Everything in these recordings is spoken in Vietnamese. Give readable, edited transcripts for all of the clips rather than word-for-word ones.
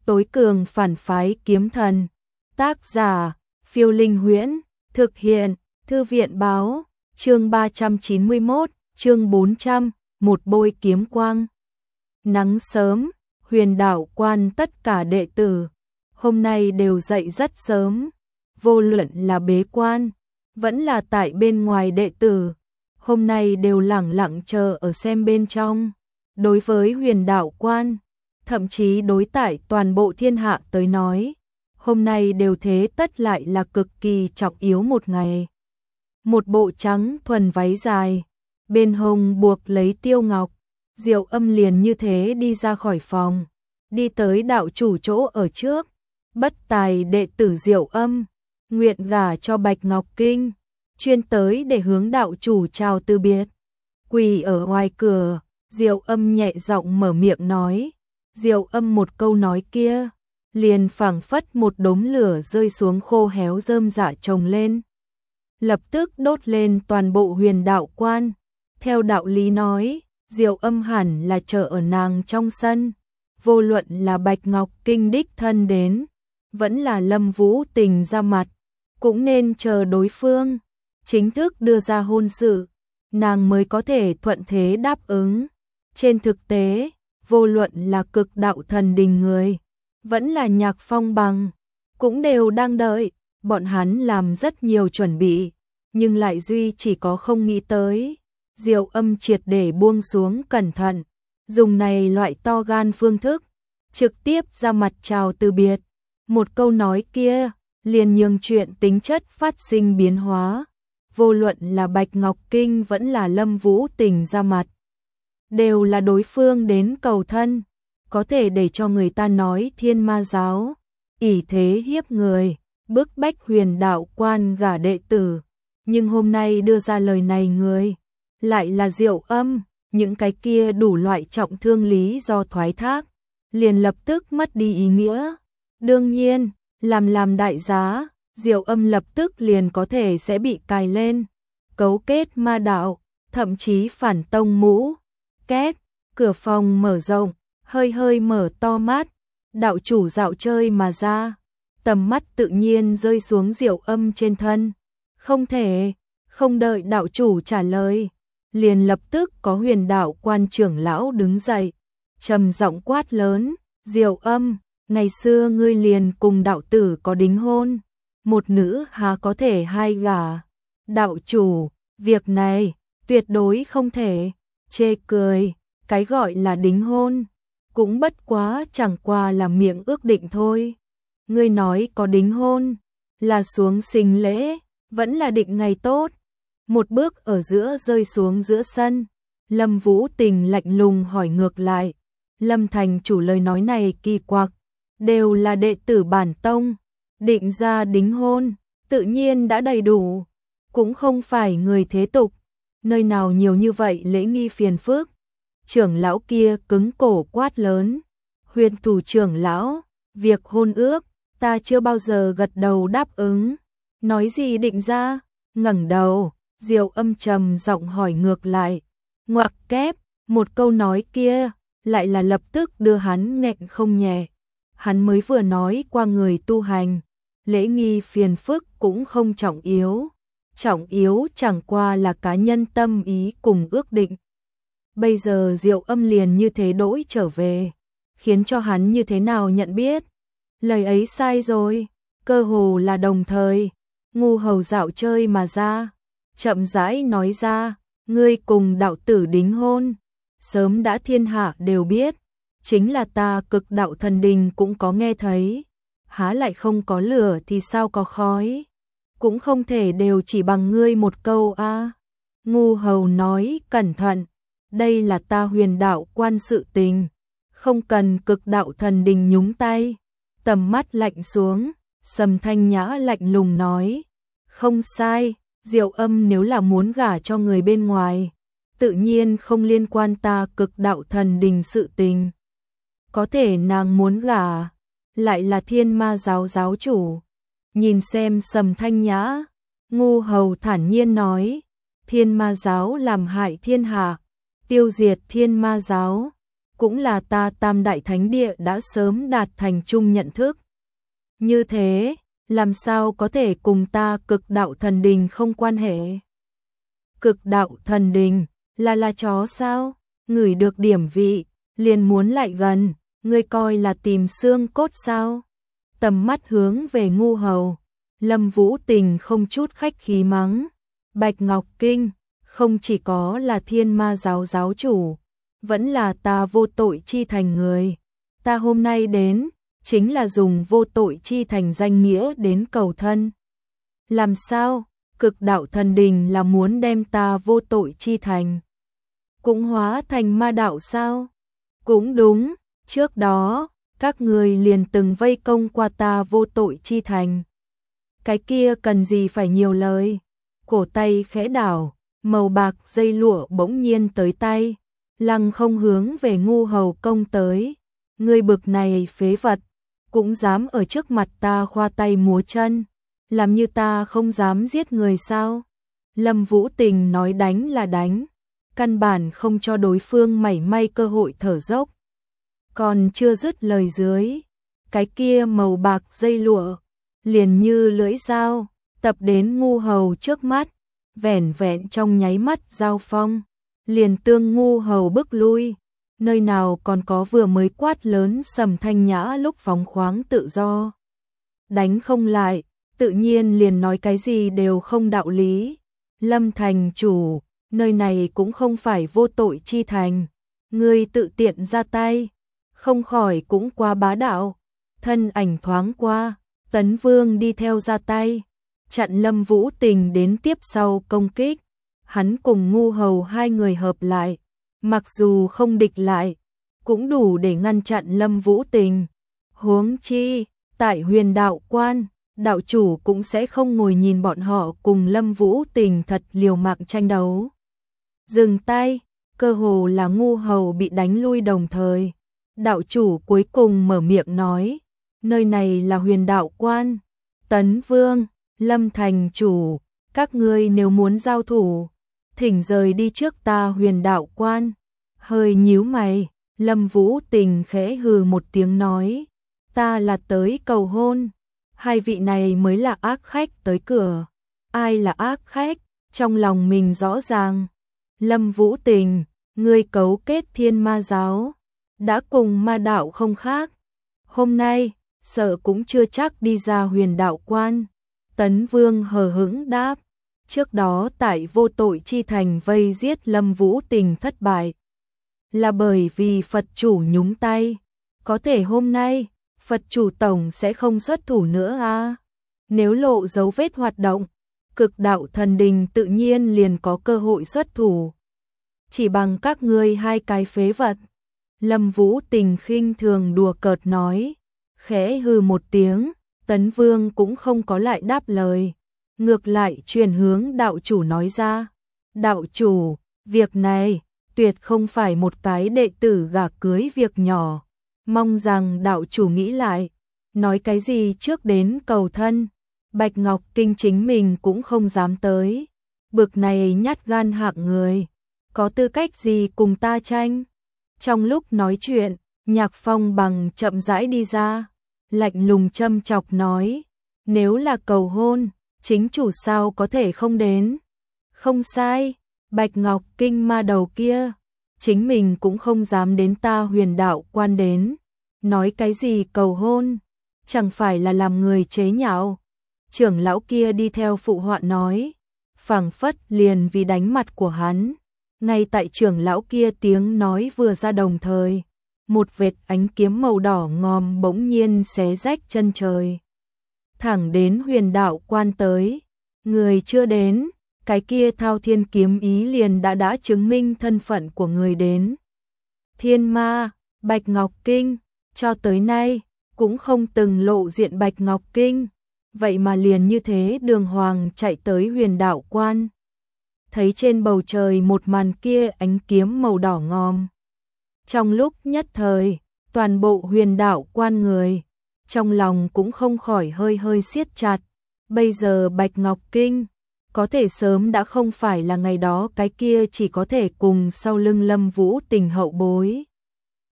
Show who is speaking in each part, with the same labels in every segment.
Speaker 1: tối cường phản phái kiếm thần. Tác giả, Phiêu Linh Huyễn, thực hiện, Thư viện báo, chương 391, chương 400, một bôi kiếm quang. Nắng sớm, Huyền Đạo Quan tất cả đệ tử, hôm nay đều dậy rất sớm, vô luận là bế quan, vẫn là tại bên ngoài đệ tử, hôm nay đều lẳng lặng chờ ở xem bên trong. Đối với Huyền Đạo Quan, thậm chí đối tại toàn bộ thiên hạ tới nói, hôm nay đều thế tất lại là cực kỳ trọng yếu một ngày. Một bộ trắng thuần váy dài, bên hông buộc lấy tiêu ngọc, Diệu Âm liền như thế đi ra khỏi phòng, đi tới đạo chủ chỗ ở trước. Bất tài đệ tử Diệu Âm, nguyện gả cho Bạch Ngọc Kinh, chuyên tới để hướng đạo chủ chào từ biệt. Quỳ ở ngoài cửa, Diệu Âm nhẹ giọng mở miệng nói. Diệu Âm một câu nói kia, liền phảng phất một đống lửa rơi xuống khô héo rơm rạ trồng lên, lập tức đốt lên toàn bộ Huyền Đạo Quan. Theo đạo lý nói, Diệu Âm hẳn là chờ ở nàng trong sân, vô luận là Bạch Ngọc Kinh đích thân đến, vẫn là Lâm Vũ Tình ra mặt, cũng nên chờ đối phương chính thức đưa ra hôn sự, nàng mới có thể thuận thế đáp ứng. Trên thực tế, vô luận là Cực Đạo Thần Đình người, vẫn là Nhạc Phong Bằng, cũng đều đang đợi, bọn hắn làm rất nhiều chuẩn bị, nhưng lại duy chỉ có không nghĩ tới. Diệu Âm triệt để buông xuống cẩn thận, dùng này loại to gan phương thức, trực tiếp ra mặt chào từ biệt. Một câu nói kia, liền nhường chuyện tính chất phát sinh biến hóa, vô luận là Bạch Ngọc Kinh vẫn là Lâm Vũ Tình ra mặt, đều là đối phương đến cầu thân, có thể để cho người ta nói Thiên Ma giáo ỷ thế hiếp người, bức bách Huyền Đạo Quan gả đệ tử, nhưng hôm nay đưa ra lời này người lại là Diệu Âm, những cái kia đủ loại trọng thương lý do thoái thác, liền lập tức mất đi ý nghĩa. Đương nhiên, làm đại giá, Diệu Âm lập tức liền có thể sẽ bị cài lên, cấu kết ma đạo, thậm chí phản tông mũ. Két, cửa phòng mở rộng, hơi mở to mắt, đạo chủ dạo chơi mà ra, tầm mắt tự nhiên rơi xuống Diệu Âm trên thân. Không thể, không đợi đạo chủ trả lời, liền lập tức có Huyền Đạo Quan trưởng lão đứng dậy, trầm giọng quát lớn, Diệu Âm, ngày xưa ngươi liền cùng đạo tử có đính hôn, một nữ há có thể hai gả. Đạo chủ, việc này tuyệt đối không thể. Chê cười, cái gọi là đính hôn, cũng bất quá chẳng qua là miệng ước định thôi. Ngươi nói có đính hôn, là xuống sinh lễ, vẫn là định ngày tốt. Một bước ở giữa rơi xuống giữa sân, Lâm Vũ Tình lạnh lùng hỏi ngược lại. Lâm thành chủ lời nói này kỳ quặc, đều là đệ tử bản tông, định ra đính hôn, tự nhiên đã đầy đủ, cũng không phải người thế tục, nơi nào nhiều như vậy lễ nghi phiền phức. Trưởng lão kia cứng cổ quát lớn, Huyền thủ trưởng lão, việc hôn ước, ta chưa bao giờ gật đầu đáp ứng, nói gì định ra, ngẩng đầu, Diệu Âm trầm giọng hỏi ngược lại, ngoặc kép, một câu nói kia, lại là lập tức đưa hắn nghẹn không nhẹ. Hắn mới vừa nói qua người tu hành, lễ nghi phiền phức cũng không trọng yếu chẳng qua là cá nhân tâm ý cùng ước định. Bây giờ Diệu Âm liền như thế đổi trở về, khiến cho hắn như thế nào nhận biết. Lời ấy sai rồi, cơ hồ là đồng thời, ngu hầu dạo chơi mà ra, chậm rãi nói ra, ngươi cùng đạo tử đính hôn, sớm đã thiên hạ đều biết, chính là ta Cực Đạo Thần Đình cũng có nghe thấy, há lại không có lửa thì sao có khói, cũng không thể đều chỉ bằng ngươi một câu a. Ngu hầu nói cẩn thận, đây là ta Huyền Đạo Quan sự tình, không cần Cực Đạo Thần Đình nhúng tay. Tầm mắt lạnh xuống, Sầm Thanh Nhã lạnh lùng nói, không sai, Diệu Âm nếu là muốn gả cho người bên ngoài, tự nhiên không liên quan ta Cực Đạo Thần Đình sự tình. Có thể nàng muốn gả, lại là Thiên Ma giáo giáo chủ. Nhìn xem Sầm Thanh Nhã, ngu hầu thản nhiên nói, Thiên Ma giáo làm hại thiên hạ, tiêu diệt Thiên Ma giáo, cũng là ta Tam Đại Thánh Địa đã sớm đạt thành chung nhận thức. Như thế, làm sao có thể cùng ta Cực Đạo Thần Đình không quan hệ? Cực Đạo Thần Đình, là chó sao? Ngửi được điểm vị, liền muốn lại gần, ngươi coi là tìm xương cốt sao? Tầm mắt hướng về Ngu Hầu, Lâm Vũ Tình không chút khách khí mắng. Bạch Ngọc Kinh, không chỉ có là Thiên Ma giáo giáo chủ, vẫn là ta Vô Tội Chi Thành người. Ta hôm nay đến, chính là dùng Vô Tội Chi Thành danh nghĩa đến cầu thân. Làm sao? Cực Đạo Thần Đình là muốn đem ta Vô Tội Chi Thành cũng hóa thành ma đạo sao? Cũng đúng, trước đó, các người liền từng vây công qua ta Vô Tội Chi Thành. Cái kia cần gì phải nhiều lời. Cổ tay khẽ đảo, màu bạc dây lụa bỗng nhiên tới tay, lăng không hướng về Ngu Hầu công tới. Ngươi bực này phế vật, cũng dám ở trước mặt ta khoa tay múa chân, làm như ta không dám giết người sao? Lâm Vũ Tình nói đánh là đánh, căn bản không cho đối phương mảy may cơ hội thở dốc. Còn chưa dứt lời dưới, cái kia màu bạc dây lụa liền như lưỡi dao tập đến Ngu Hầu trước mắt, vẻn vẹn trong nháy mắt giao phong, liền tương Ngu Hầu bức lui, nơi nào còn có vừa mới quát lớn Sầm Thanh Nhã lúc phóng khoáng tự do. Đánh không lại, tự nhiên liền nói cái gì đều không đạo lý. Lâm thành chủ, nơi này cũng không phải Vô Tội Chi Thành, ngươi tự tiện ra tay, không khỏi cũng quá bá đạo. Thân ảnh thoáng qua, Tấn Vương đi theo ra tay, chặn Lâm Vũ Tình đến tiếp sau công kích. Hắn cùng Ngu Hầu hai người hợp lại, mặc dù không địch lại, cũng đủ để ngăn chặn Lâm Vũ Tình. Huống chi, tại Huyền Đạo Quan, đạo chủ cũng sẽ không ngồi nhìn bọn họ cùng Lâm Vũ Tình thật liều mạng tranh đấu. Dừng tay, cơ hồ là Ngu Hầu bị đánh lui đồng thời. Đạo chủ cuối cùng mở miệng nói, nơi này là Huyền Đạo Quan. Tấn Vương, Lâm thành chủ, các ngươi nếu muốn giao thủ, thỉnh rời đi trước ta Huyền Đạo Quan. Hơi nhíu mày, Lâm Vũ Tình khẽ hừ một tiếng nói, ta là tới cầu hôn, hai vị này mới là ác khách tới cửa. Ai là ác khách, trong lòng mình rõ ràng. Lâm Vũ Tình, ngươi cấu kết Thiên Ma giáo, đã cùng ma đạo không khác. Hôm nay, sợ cũng chưa chắc đi ra Huyền Đạo Quan. Tấn Vương hờ hững đáp, trước đó tại Vô Tội Chi Thành vây giết Lâm Vũ Tình thất bại, là bởi vì Phật chủ nhúng tay. Có thể hôm nay, Phật chủ tổng sẽ không xuất thủ nữa à? Nếu lộ dấu vết hoạt động, Cực Đạo Thần Đình tự nhiên liền có cơ hội xuất thủ. Chỉ bằng các ngươi hai cái phế vật. Lâm Vũ Tình khinh thường đùa cợt nói, khẽ hừ một tiếng. Tấn Vương cũng không có lại đáp lời, ngược lại chuyển hướng đạo chủ nói ra, đạo chủ, việc này tuyệt không phải một cái đệ tử gả cưới việc nhỏ, mong rằng đạo chủ nghĩ lại, nói cái gì trước đến cầu thân, Bạch Ngọc Kinh chính mình cũng không dám tới, bực này nhát gan hạng người, có tư cách gì cùng ta tranh? Trong lúc nói chuyện, Nhạc Phong Bằng chậm rãi đi ra, lạnh lùng châm chọc nói, nếu là cầu hôn, chính chủ sao có thể không đến? Không sai, Bạch Ngọc Kinh ma đầu kia, chính mình cũng không dám đến ta Huyền Đạo Quan đến, nói cái gì cầu hôn, chẳng phải là làm người chế nhạo. Trưởng lão kia đi theo phụ họa nói, phảng phất liền vì đánh mặt của hắn. Ngay tại trưởng lão kia tiếng nói vừa ra đồng thời, một vệt ánh kiếm màu đỏ ngòm bỗng nhiên xé rách chân trời, thẳng đến Huyền Đạo Quan tới. Người chưa đến, cái kia thao thiên kiếm ý liền đã chứng minh thân phận của người đến. Thiên Ma, Bạch Ngọc Kinh, cho tới nay cũng không từng lộ diện Bạch Ngọc Kinh, vậy mà liền như thế đường hoàng chạy tới Huyền Đạo Quan. Thấy trên bầu trời một màn kia ánh kiếm màu đỏ ngòm. Trong lúc nhất thời, toàn bộ Huyền Đạo Quan người, trong lòng cũng không khỏi hơi siết chặt. Bây giờ Bạch Ngọc Kinh, có thể sớm đã không phải là ngày đó cái kia chỉ có thể cùng sau lưng Lâm Vũ Tình hậu bối.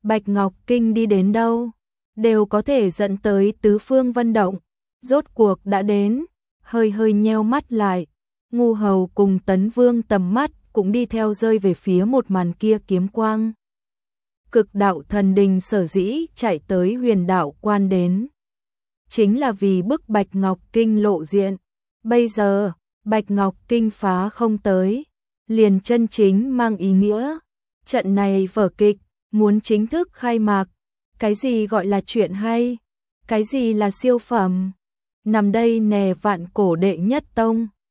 Speaker 1: Bạch Ngọc Kinh đi đến đâu, đều có thể dẫn tới tứ phương vân động. Rốt cuộc đã đến, hơi hơi nheo mắt lại, Ngu Hầu cùng Tấn Vương tầm mắt cũng đi theo rơi về phía một màn kia kiếm quang. Cực đạo thần đình sở dĩ chạy tới Huyền Đạo Quan đến, chính là vì bức Bạch Ngọc Kinh lộ diện. Bây giờ, Bạch Ngọc Kinh phá không tới, liền chân chính mang ý nghĩa. Trận này vở kịch, muốn chính thức khai mạc. Cái gì gọi là chuyện hay? Cái gì là siêu phẩm? Nằm đây nè vạn cổ đệ nhất tông.